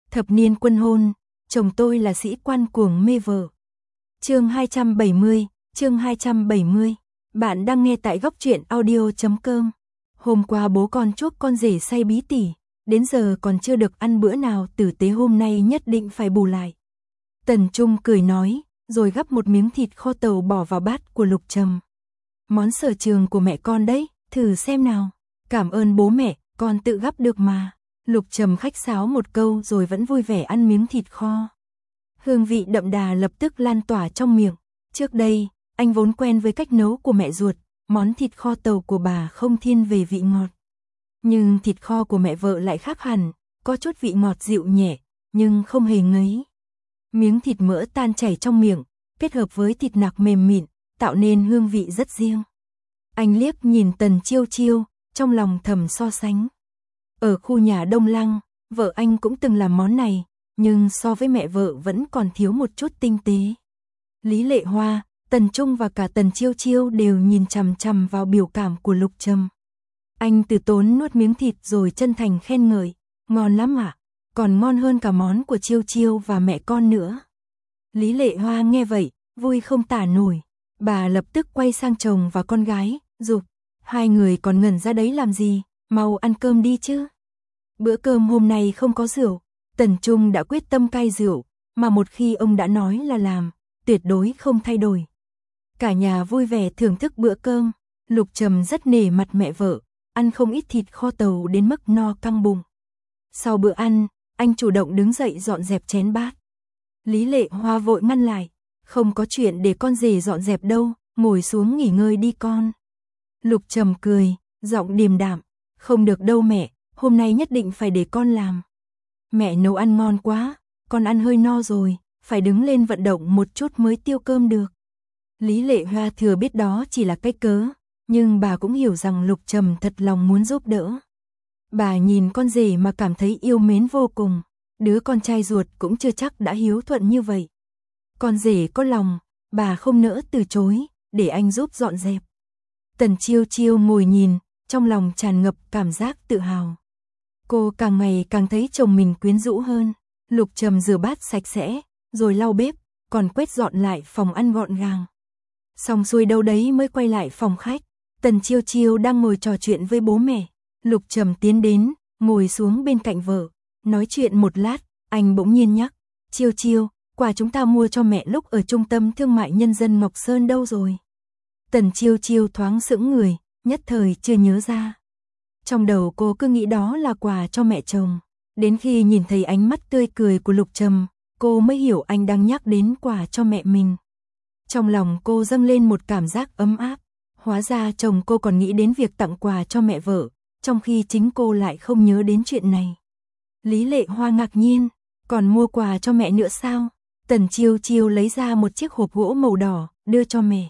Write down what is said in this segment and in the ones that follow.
Thập niên quân hôn, chồng tôi là sĩ quan cuồng mê vợ. Chương 270. Bạn đang nghe tại góc truyện audio.com. Hôm qua bố con chuốc con rể say bí tỉ, đến giờ còn chưa được ăn bữa nào tử tế, hôm nay nhất định phải bù lại. Tần Trung cười nói, rồi gắp một miếng thịt kho tàu bỏ vào bát của Lục Trầm. Món sở trường của mẹ con đấy, thử xem nào. Cảm ơn bố mẹ, con tự gắp được mà. Lục Trầm khách sáo một câu rồi vẫn vui vẻ ăn miếng thịt kho. Hương vị đậm đà lập tức lan tỏa trong miệng. Trước đây, anh vốn quen với cách nấu của mẹ ruột, món thịt kho tàu của bà không thiên về vị ngọt. Nhưng thịt kho của mẹ vợ lại khác hẳn, có chút vị ngọt dịu nhẹ, nhưng không hề ngấy. Miếng thịt mỡ tan chảy trong miệng, kết hợp với thịt nạc mềm mịn, tạo nên hương vị rất riêng. Anh liếc nhìn Tần Chiêu Chiêu, trong lòng thầm so sánh. Ở khu nhà Đông Lăng, vợ anh cũng từng làm món này, nhưng so với mẹ vợ vẫn còn thiếu một chút tinh tế. Lý Lệ Hoa, Tần Trung và cả Tần Chiêu Chiêu đều nhìn chằm chằm vào biểu cảm của Lục Trầm. Anh từ tốn nuốt miếng thịt rồi chân thành khen ngợi, ngon lắm ạ, còn ngon hơn cả món của Chiêu Chiêu và mẹ con nữa. Lý Lệ Hoa nghe vậy, vui không tả nổi, bà lập tức quay sang chồng và con gái, giục, hai người còn ngẩn ra đấy làm gì, mau ăn cơm đi chứ. Bữa cơm hôm nay không có rượu, Tần Trung đã quyết tâm cai rượu, mà một khi ông đã nói là làm, tuyệt đối không thay đổi. Cả nhà vui vẻ thưởng thức bữa cơm, Lục Trầm rất nể mặt mẹ vợ, ăn không ít thịt kho tàu đến mức no căng bụng. Sau bữa ăn, anh chủ động đứng dậy dọn dẹp chén bát. Lý Lệ Hoa vội ngăn lại, không có chuyện để con rể dọn dẹp đâu, ngồi xuống nghỉ ngơi đi con. Lục Trầm cười, giọng điềm đạm, không được đâu mẹ, hôm nay nhất định phải để con làm. Mẹ nấu ăn ngon quá, con ăn hơi no rồi, phải đứng lên vận động một chút mới tiêu cơm được. Lý Lệ Hoa thừa biết đó chỉ là cái cớ, nhưng bà cũng hiểu rằng Lục Trầm thật lòng muốn giúp đỡ. Bà nhìn con rể mà cảm thấy yêu mến vô cùng, đứa con trai ruột cũng chưa chắc đã hiếu thuận như vậy. Con rể có lòng, bà không nỡ từ chối, để anh giúp dọn dẹp. Tần Chiêu Chiêu ngồi nhìn, trong lòng tràn ngập cảm giác tự hào. Cô càng ngày càng thấy chồng mình quyến rũ hơn. Lục Trầm rửa bát sạch sẽ, rồi lau bếp, còn quét dọn lại phòng ăn gọn gàng. Xong xuôi đâu đấy mới quay lại phòng khách. Tần Chiêu Chiêu đang ngồi trò chuyện với bố mẹ. Lục Trầm tiến đến, ngồi xuống bên cạnh vợ. Nói chuyện một lát, anh bỗng nhiên nhắc, Chiêu Chiêu, quà chúng ta mua cho mẹ lúc ở trung tâm thương mại nhân dân Ngọc Sơn đâu rồi? Tần Chiêu Chiêu thoáng sững người, nhất thời chưa nhớ ra. Trong đầu cô cứ nghĩ đó là quà cho mẹ chồng. Đến khi nhìn thấy ánh mắt tươi cười của Lục Trầm, cô mới hiểu anh đang nhắc đến quà cho mẹ mình. Trong lòng cô dâng lên một cảm giác ấm áp. Hóa ra chồng cô còn nghĩ đến việc tặng quà cho mẹ vợ, trong khi chính cô lại không nhớ đến chuyện này. Lý Lệ Hoa ngạc nhiên, còn mua quà cho mẹ nữa sao? Tần Chiêu Chiêu lấy ra một chiếc hộp gỗ màu đỏ, đưa cho mẹ.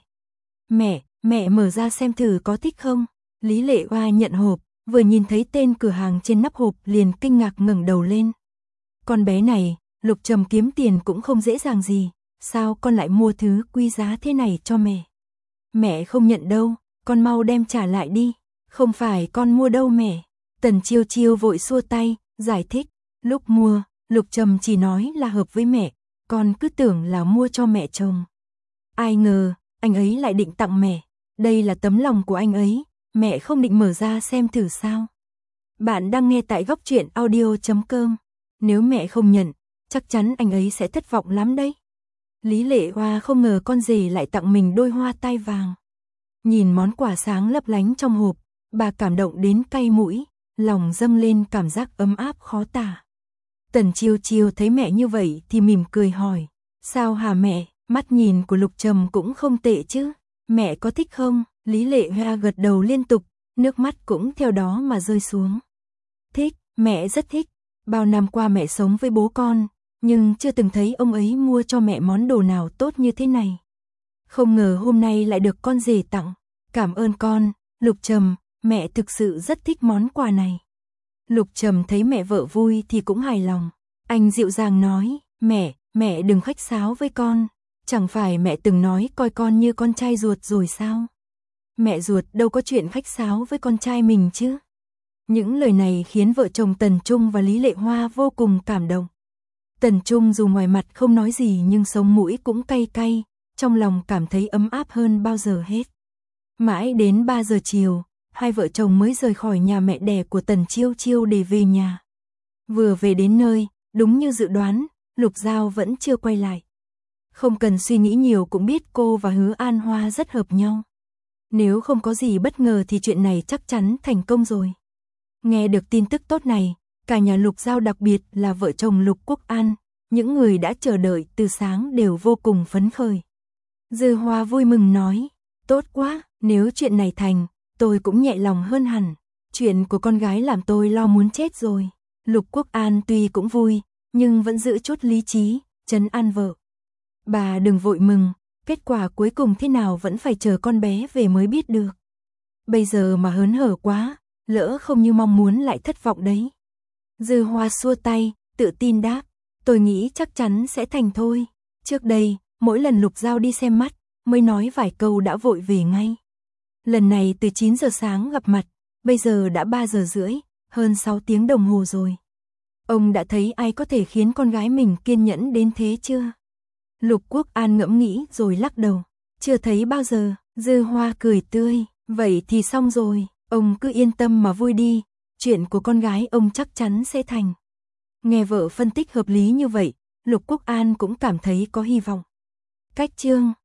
Mẹ mở ra xem thử có thích không? Lý Lệ Hoa nhận hộp, vừa nhìn thấy tên cửa hàng trên nắp hộp liền kinh ngạc ngẩng đầu lên. Con bé này, Lục Trầm kiếm tiền cũng không dễ dàng gì, sao con lại mua thứ quý giá thế này cho mẹ? Mẹ không nhận đâu, con mau đem trả lại đi. Không phải con mua đâu mẹ. Tần Chiêu Chiêu vội xua tay, giải thích. Lúc mua, Lục Trầm chỉ nói là hợp với mẹ, con cứ tưởng là mua cho mẹ chồng. Ai ngờ, anh ấy lại định tặng mẹ. Đây là tấm lòng của anh ấy, mẹ không định mở ra xem thử sao? Bạn đang nghe tại góc truyện audio.com. Nếu mẹ không nhận, chắc chắn anh ấy sẽ thất vọng lắm đấy. Lý Lệ Hoa không ngờ con rể lại tặng mình đôi hoa tai vàng. Nhìn món quà sáng lấp lánh trong hộp, bà cảm động đến cay mũi, lòng dâng lên cảm giác ấm áp khó tả. Tần Chiêu Chiêu thấy mẹ như vậy thì mỉm cười hỏi, sao hả mẹ? Mắt nhìn của Lục Trầm cũng không tệ chứ, mẹ có thích không? Lý Lệ Hoa gật đầu liên tục, nước mắt cũng theo đó mà rơi xuống. Thích, mẹ rất thích, bao năm qua mẹ sống với bố con, nhưng chưa từng thấy ông ấy mua cho mẹ món đồ nào tốt như thế này. Không ngờ hôm nay lại được con rể tặng, cảm ơn con, Lục Trầm, mẹ thực sự rất thích món quà này. Lục Trầm thấy mẹ vợ vui thì cũng hài lòng, anh dịu dàng nói, mẹ đừng khách sáo với con, chẳng phải mẹ từng nói coi con như con trai ruột rồi sao? Mẹ ruột đâu có chuyện khách sáo với con trai mình chứ. Những lời này khiến vợ chồng Tần Trung và Lý Lệ Hoa vô cùng cảm động. Tần Trung dù ngoài mặt không nói gì nhưng sống mũi cũng cay cay, trong lòng cảm thấy ấm áp hơn bao giờ hết. Mãi đến 3 giờ chiều, hai vợ chồng mới rời khỏi nhà mẹ đẻ của Tần Chiêu Chiêu để về nhà. Vừa về đến nơi, đúng như dự đoán, Lục Giao vẫn chưa quay lại. Không cần suy nghĩ nhiều cũng biết cô và Hứa An Hoa rất hợp nhau. Nếu không có gì bất ngờ thì chuyện này chắc chắn thành công rồi. Nghe được tin tức tốt này, cả nhà Lục Giao đặc biệt là vợ chồng Lục Quốc An, những người đã chờ đợi từ sáng đều vô cùng phấn khởi. Dư Hoa vui mừng nói, tốt quá, nếu chuyện này thành, tôi cũng nhẹ lòng hơn hẳn. Chuyện của con gái làm tôi lo muốn chết rồi. Lục Quốc An tuy cũng vui, nhưng vẫn giữ chút lý trí, trấn an vợ. Bà đừng vội mừng, kết quả cuối cùng thế nào vẫn phải chờ con bé về mới biết được. Bây giờ mà hớn hở quá, lỡ không như mong muốn lại thất vọng đấy. Dư Hoa xua tay, tự tin đáp, tôi nghĩ chắc chắn sẽ thành thôi. Trước đây, mỗi lần Lục Giao đi xem mắt, mới nói vài câu đã vội về ngay. Lần này từ 9 giờ sáng gặp mặt, bây giờ đã 3 giờ rưỡi, hơn 6 tiếng đồng hồ rồi. Ông đã thấy ai có thể khiến con gái mình kiên nhẫn đến thế chưa? Lục Quốc An ngẫm nghĩ rồi lắc đầu, chưa thấy bao giờ. Dư Hoa cười tươi, vậy thì xong rồi, ông cứ yên tâm mà vui đi, chuyện của con gái ông chắc chắn sẽ thành. Nghe vợ phân tích hợp lý như vậy, Lục Quốc An cũng cảm thấy có hy vọng. Cách chương